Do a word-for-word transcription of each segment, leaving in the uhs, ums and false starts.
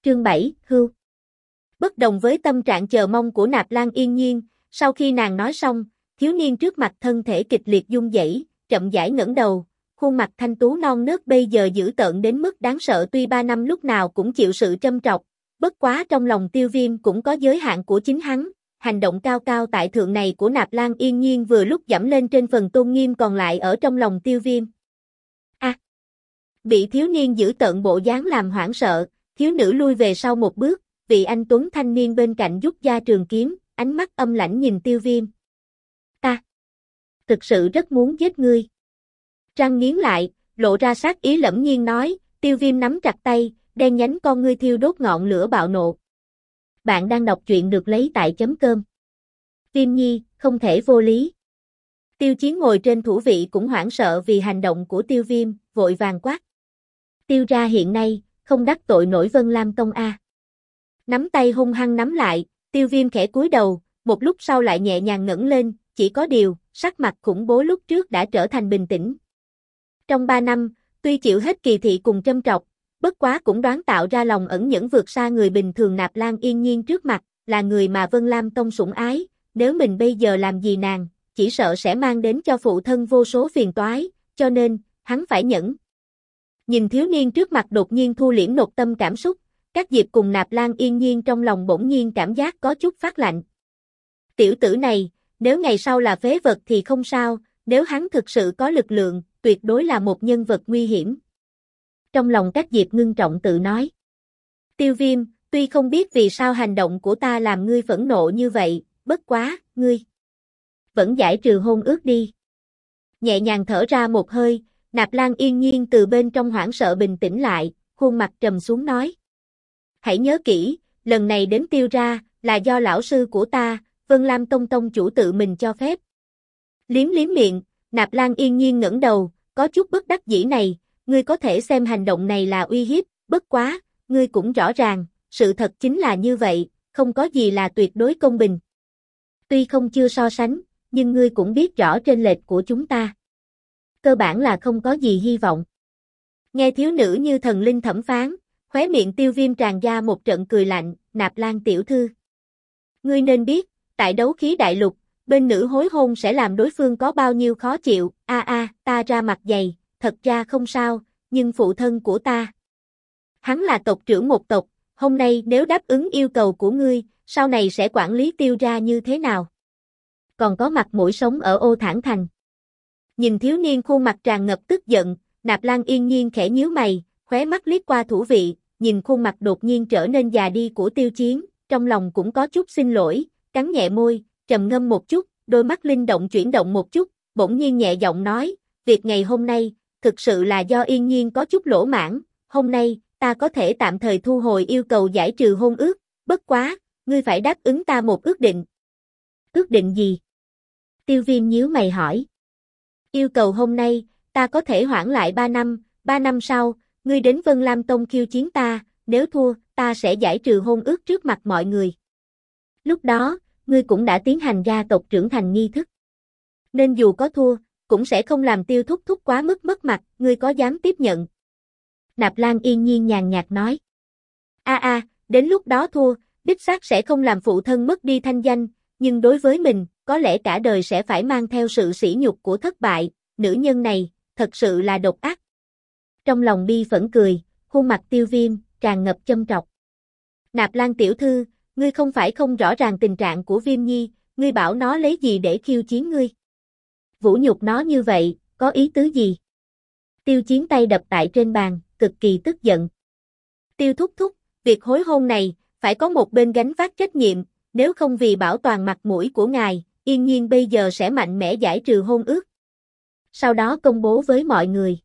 Chương bảy, hưu. Bất đồng với tâm trạng chờ mong của Nạp Lan Yên Nhiên, sau khi nàng nói xong, thiếu niên trước mặt thân thể kịch liệt run rẩy, chậm rãi ngẩng đầu, khuôn mặt thanh tú non nớt bây giờ dữ tợn đến mức đáng sợ tuy ba năm lúc nào cũng chịu sự châm trọc, bất quá trong lòng Tiêu Viêm cũng có giới hạn của chính hắn, hành động cao cao tại thượng này của Nạp Lan Yên Nhiên vừa lúc dẫm lên trên phần tôn nghiêm còn lại ở trong lòng Tiêu Viêm. A! À, bị thiếu niên giữ tợn bộ dáng làm hoảng sợ, thiếu nữ lui về sau một bước, vị anh tuấn thanh niên bên cạnh rút ra trường kiếm, ánh mắt âm lãnh nhìn Tiêu Viêm. Ta thực sự rất muốn giết ngươi. Răng nghiến lại, lộ ra sát ý lẫm nhiên nói, Tiêu Viêm nắm chặt tay, đen nhánh con ngươi thiêu đốt ngọn lửa bạo nộ. Bạn đang đọc truyện được lấy tại chấm cơm. Viêm Nhi, không thể vô lý. Tiêu Chiến ngồi trên thủ vị cũng hoảng sợ vì hành động của Tiêu Viêm, vội vàng quát. Tiêu ra hiện nay, không đắc tội nổi Vân Lam Tông a. Nắm tay hung hăng nắm lại, Tiêu Viêm khẽ cúi đầu, một lúc sau lại nhẹ nhàng ngẩng lên, chỉ có điều, sắc mặt khủng bố lúc trước đã trở thành bình tĩnh. Trong ba năm, tuy chịu hết kỳ thị cùng châm trọc, bất quá cũng đoán tạo ra lòng ẩn nhẫn vượt xa người bình thường. Nạp Lan Yên Nhiên trước mặt, là người mà Vân Lam Tông sủng ái, nếu mình bây giờ làm gì nàng, chỉ sợ sẽ mang đến cho phụ thân vô số phiền toái, cho nên, hắn phải nhẫn. Nhìn thiếu niên trước mặt đột nhiên thu liễm nột tâm cảm xúc, Các Diệp cùng Nạp Lan Yên Nhiên trong lòng bỗng nhiên cảm giác có chút phát lạnh. Tiểu tử này, nếu ngày sau là phế vật thì không sao, nếu hắn thực sự có lực lượng, tuyệt đối là một nhân vật nguy hiểm. Trong lòng Các Diệp ngưng trọng tự nói. Tiêu Viêm, tuy không biết vì sao hành động của ta làm ngươi phẫn nộ như vậy, bất quá, ngươi vẫn giải trừ hôn ước đi. Nhẹ nhàng thở ra một hơi, Nạp Lan Yên Nhiên từ bên trong hoảng sợ bình tĩnh lại, khuôn mặt trầm xuống nói. Hãy nhớ kỹ, lần này đến Tiêu ra, là do lão sư của ta, Vân Lam Tông Tông chủ tự mình cho phép. Liếm liếm miệng, Nạp Lan Yên Nhiên ngẩng đầu, có chút bất đắc dĩ này, ngươi có thể xem hành động này là uy hiếp, bất quá, ngươi cũng rõ ràng, sự thật chính là như vậy, không có gì là tuyệt đối công bình. Tuy không chưa so sánh, nhưng ngươi cũng biết rõ trên lệch của chúng ta. Cơ bản là không có gì hy vọng. Nghe thiếu nữ như thần linh thẩm phán, khóe miệng Tiêu Viêm tràn ra một trận cười lạnh, Nạp Lan tiểu thư. Ngươi nên biết, tại đấu khí đại lục, bên nữ hối hôn sẽ làm đối phương có bao nhiêu khó chịu, a a, ta ra mặt dày, thật ra không sao, nhưng phụ thân của ta. Hắn là tộc trưởng một tộc, hôm nay nếu đáp ứng yêu cầu của ngươi, sau này sẽ quản lý Tiêu ra như thế nào? Còn có mặt mũi sống ở Ô Thản Thành. Nhìn thiếu niên khuôn mặt tràn ngập tức giận, Nạp Lan Yên Nhiên khẽ nhíu mày, khóe mắt liếc qua thủ vị, nhìn khuôn mặt đột nhiên trở nên già đi của Tiêu Chiến, trong lòng cũng có chút xin lỗi, cắn nhẹ môi, trầm ngâm một chút, đôi mắt linh động chuyển động một chút, bỗng nhiên nhẹ giọng nói, việc ngày hôm nay, thực sự là do Yên Nhiên có chút lỗ mãn, hôm nay, ta có thể tạm thời thu hồi yêu cầu giải trừ hôn ước, bất quá, ngươi phải đáp ứng ta một ước định. Ước định gì? Tiêu Viêm nhíu mày hỏi. Yêu cầu hôm nay, ta có thể hoãn lại ba năm, ba năm sau, ngươi đến Vân Lam Tông khiêu chiến ta, nếu thua, ta sẽ giải trừ hôn ước trước mặt mọi người. Lúc đó, ngươi cũng đã tiến hành ra tộc trưởng thành nghi thức. Nên dù có thua, cũng sẽ không làm Tiêu thúc thúc quá mức mất mặt, ngươi có dám tiếp nhận? Nạp Lan Yên Nhiên nhàn nhạt nói. A a, đến lúc đó thua, đích xác sẽ không làm phụ thân mất đi thanh danh, nhưng đối với mình, có lẽ cả đời sẽ phải mang theo sự sỉ nhục của thất bại, nữ nhân này, thật sự là độc ác. Trong lòng bi phẫn cười, khuôn mặt Tiêu Viêm, tràn ngập châm trọc. Nạp Lan tiểu thư, ngươi không phải không rõ ràng tình trạng của Viêm Nhi, ngươi bảo nó lấy gì để khiêu chiến ngươi? Vũ nhục nó như vậy, có ý tứ gì? Tiêu Chiến tay đập tại trên bàn, cực kỳ tức giận. Tiêu thúc thúc, việc hối hôn này, phải có một bên gánh vác trách nhiệm, nếu không vì bảo toàn mặt mũi của ngài, Yên Nhiên bây giờ sẽ mạnh mẽ giải trừ hôn ước. Sau đó công bố với mọi người.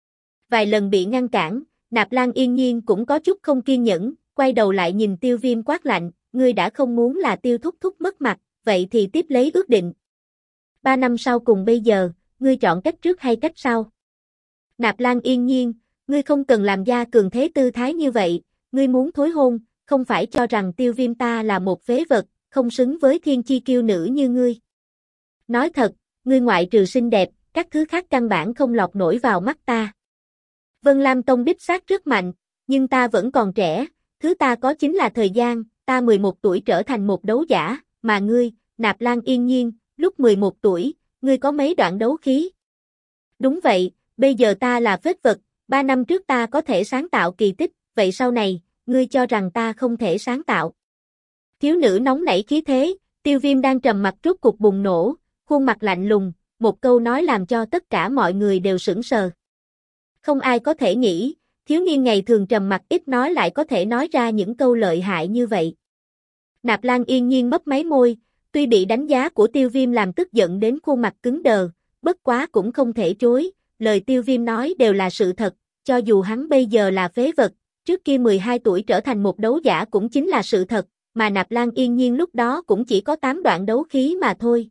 Vài lần bị ngăn cản, Nạp Lan Yên Nhiên cũng có chút không kiên nhẫn, quay đầu lại nhìn Tiêu Viêm quát lạnh, ngươi đã không muốn là Tiêu thúc thúc mất mặt, vậy thì tiếp lấy ước định. Ba năm sau cùng bây giờ, ngươi chọn cách trước hay cách sau? Nạp Lan Yên Nhiên, ngươi không cần làm ra cường thế tư thái như vậy, ngươi muốn thối hôn, không phải cho rằng Tiêu Viêm ta là một phế vật, không xứng với thiên chi kiêu nữ như ngươi. Nói thật, ngươi ngoại trừ xinh đẹp, các thứ khác căn bản không lọt nổi vào mắt ta. Vân Lam Tông đích xác rất mạnh, nhưng ta vẫn còn trẻ, thứ ta có chính là thời gian, ta mười một tuổi trở thành một đấu giả, mà ngươi, Nạp Lan Yên Nhiên, lúc mười một tuổi, ngươi có mấy đoạn đấu khí? Đúng vậy, bây giờ ta là phế vật, ba năm trước ta có thể sáng tạo kỳ tích, vậy sau này, ngươi cho rằng ta không thể sáng tạo. Thiếu nữ nóng nảy khí thế, Tiêu Viêm đang trầm mặc rốt cục bùng nổ, khuôn mặt lạnh lùng, một câu nói làm cho tất cả mọi người đều sững sờ. Không ai có thể nghĩ, thiếu niên ngày thường trầm mặc ít nói lại có thể nói ra những câu lợi hại như vậy. Nạp Lan Yên Nhiên mấp máy môi, tuy bị đánh giá của Tiêu Viêm làm tức giận đến khuôn mặt cứng đờ, bất quá cũng không thể chối, lời Tiêu Viêm nói đều là sự thật, cho dù hắn bây giờ là phế vật, trước kia mười hai tuổi trở thành một đấu giả cũng chính là sự thật, mà Nạp Lan Yên Nhiên lúc đó cũng chỉ có tám đoạn đấu khí mà thôi.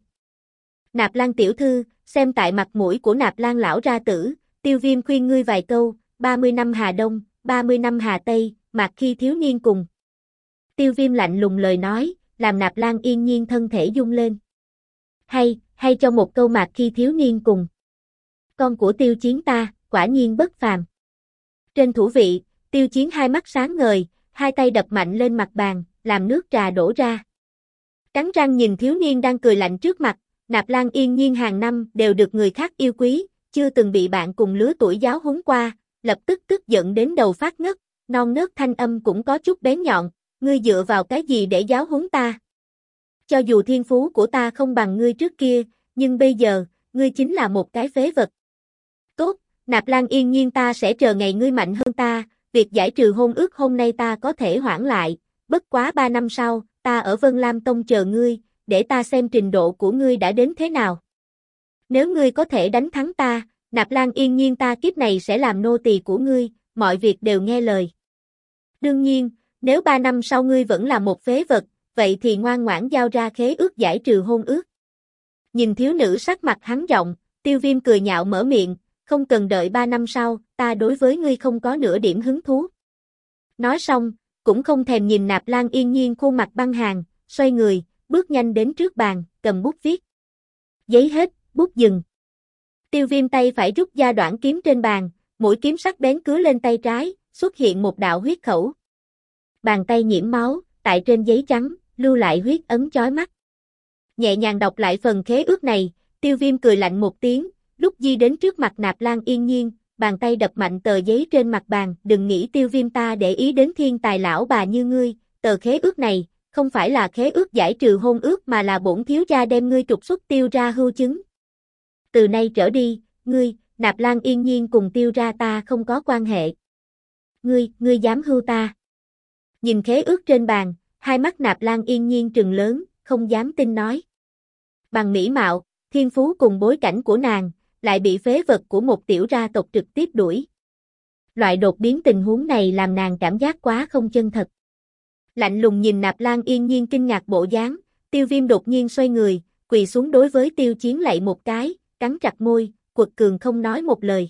Nạp Lan tiểu thư, xem tại mặt mũi của Nạp Lan lão ra tử, Tiêu Viêm khuyên ngươi vài câu, ba mươi năm Hà Đông, ba mươi năm Hà Tây, mặc khi thiếu niên cùng. Tiêu Viêm lạnh lùng lời nói, làm Nạp Lan Yên Nhiên thân thể rung lên. Hay, hay cho một câu mạc khi thiếu niên cùng. Con của Tiêu Chiến ta, quả nhiên bất phàm. Trên thủ vị, Tiêu Chiến hai mắt sáng ngời, hai tay đập mạnh lên mặt bàn, làm nước trà đổ ra. Cắn răng nhìn thiếu niên đang cười lạnh trước mặt, Nạp Lan Yên Nhiên hàng năm đều được người khác yêu quý, chưa từng bị bạn cùng lứa tuổi giáo huấn qua, lập tức tức giận đến đầu phát ngất, non nớt thanh âm cũng có chút bén nhọn, ngươi dựa vào cái gì để giáo huấn ta? Cho dù thiên phú của ta không bằng ngươi trước kia, nhưng bây giờ, ngươi chính là một cái phế vật. Tốt, Nạp Lan Yên Nhiên ta sẽ chờ ngày ngươi mạnh hơn ta, việc giải trừ hôn ước hôm nay ta có thể hoãn lại, bất quá ba năm sau, ta ở Vân Lam Tông chờ ngươi, để ta xem trình độ của ngươi đã đến thế nào. Nếu ngươi có thể đánh thắng ta, Nạp Lan Yên Nhiên ta kiếp này sẽ làm nô tỳ của ngươi, mọi việc đều nghe lời. Đương nhiên, nếu ba năm sau ngươi vẫn là một phế vật, vậy thì ngoan ngoãn giao ra khế ước giải trừ hôn ước. Nhìn thiếu nữ sắc mặt hắn giọng, Tiêu Viêm cười nhạo mở miệng, không cần đợi ba năm sau, ta đối với ngươi không có nửa điểm hứng thú. Nói xong, cũng không thèm nhìn Nạp Lan Yên Nhiên khuôn mặt băng hàng, xoay người, bước nhanh đến trước bàn, cầm bút viết. Giấy hết, bút dừng. Tiêu Viêm tay phải rút ra đoạn kiếm trên bàn, mũi kiếm sắc bén cứa lên tay trái, xuất hiện một đạo huyết khẩu. Bàn tay nhiễm máu, tại trên giấy trắng, lưu lại huyết ấn chói mắt. Nhẹ nhàng đọc lại phần khế ước này, Tiêu Viêm cười lạnh một tiếng, lúc di đến trước mặt Nạp Lan Yên Nhiên, bàn tay đập mạnh tờ giấy trên mặt bàn, đừng nghĩ Tiêu Viêm ta để ý đến thiên tài lão bà như ngươi, tờ khế ước này, không phải là khế ước giải trừ hôn ước mà là bổn thiếu gia đem ngươi trục xuất Tiêu ra hưu chứng. Từ nay trở đi, ngươi, Nạp Lan Yên Nhiên cùng Tiêu ra ta không có quan hệ. Ngươi, ngươi dám hưu ta. Nhìn khế ước trên bàn, hai mắt Nạp Lan Yên Nhiên trừng lớn, không dám tin nói. Bằng mỹ mạo, thiên phú cùng bối cảnh của nàng, lại bị phế vật của một tiểu gia tộc trực tiếp đuổi. Loại đột biến tình huống này làm nàng cảm giác quá không chân thật. Lạnh lùng nhìn Nạp Lan Yên Nhiên kinh ngạc bộ dáng, Tiêu Viêm đột nhiên xoay người, quỳ xuống đối với Tiêu Chiến lạy một cái, cắn chặt môi, quật cường không nói một lời.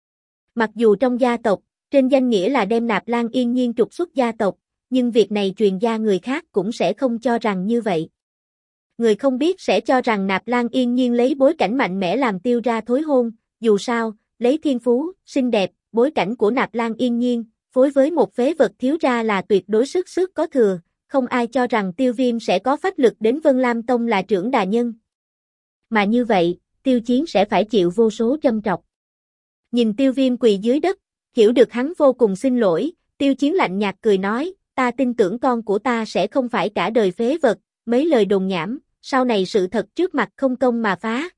Mặc dù trong gia tộc, trên danh nghĩa là đem Nạp Lan Yên Nhiên trục xuất gia tộc, nhưng việc này truyền ra người khác cũng sẽ không cho rằng như vậy. Người không biết sẽ cho rằng Nạp Lan Yên Nhiên lấy bối cảnh mạnh mẽ làm Tiêu ra thối hôn, dù sao, lấy thiên phú, xinh đẹp, bối cảnh của Nạp Lan Yên Nhiên, phối với một phế vật thiếu ra là tuyệt đối sức sức có thừa, không ai cho rằng Tiêu Viêm sẽ có phách lực đến Vân Lam Tông là trưởng đà nhân. Mà như vậy, Tiêu Chiến sẽ phải chịu vô số châm trọc. Nhìn Tiêu Viêm quỳ dưới đất, hiểu được hắn vô cùng xin lỗi, Tiêu Chiến lạnh nhạt cười nói, ta tin tưởng con của ta sẽ không phải cả đời phế vật, mấy lời đồn nhảm, sau này sự thật trước mặt không công mà phá.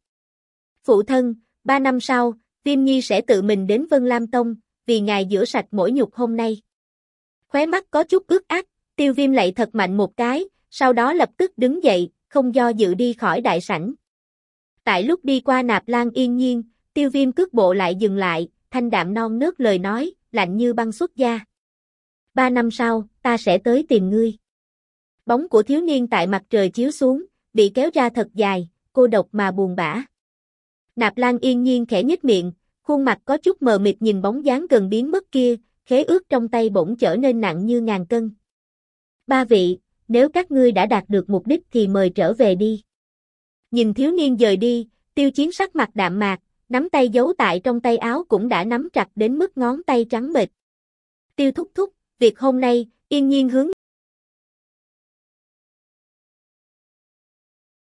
Phụ thân, ba năm sau, Viêm Nhi sẽ tự mình đến Vân Lam Tông, vì ngài rửa sạch mỗi nhục hôm nay. Khóe mắt có chút ướt át, Tiêu Viêm lạy thật mạnh một cái, sau đó lập tức đứng dậy, không do dự đi khỏi đại sảnh. Tại lúc đi qua Nạp Lan Yên Nhiên, Tiêu Viêm cước bộ lại dừng lại, thanh đạm non nớt lời nói, lạnh như băng xuất da. Ba năm sau, ta sẽ tới tìm ngươi. Bóng của thiếu niên tại mặt trời chiếu xuống, bị kéo ra thật dài, cô độc mà buồn bã. Nạp Lan Yên Nhiên khẽ nhếch miệng, khuôn mặt có chút mờ mịt nhìn bóng dáng gần biến mất kia, khế ước trong tay bỗng trở nên nặng như ngàn cân. Ba vị, nếu các ngươi đã đạt được mục đích thì mời trở về đi. Nhìn thiếu niên dời đi, Tiêu Chiến sắc mặt đạm mạc, nắm tay giấu tại trong tay áo cũng đã nắm chặt đến mức ngón tay trắng bệch. Tiêu thúc thúc, việc hôm nay, Yên nhiên hướng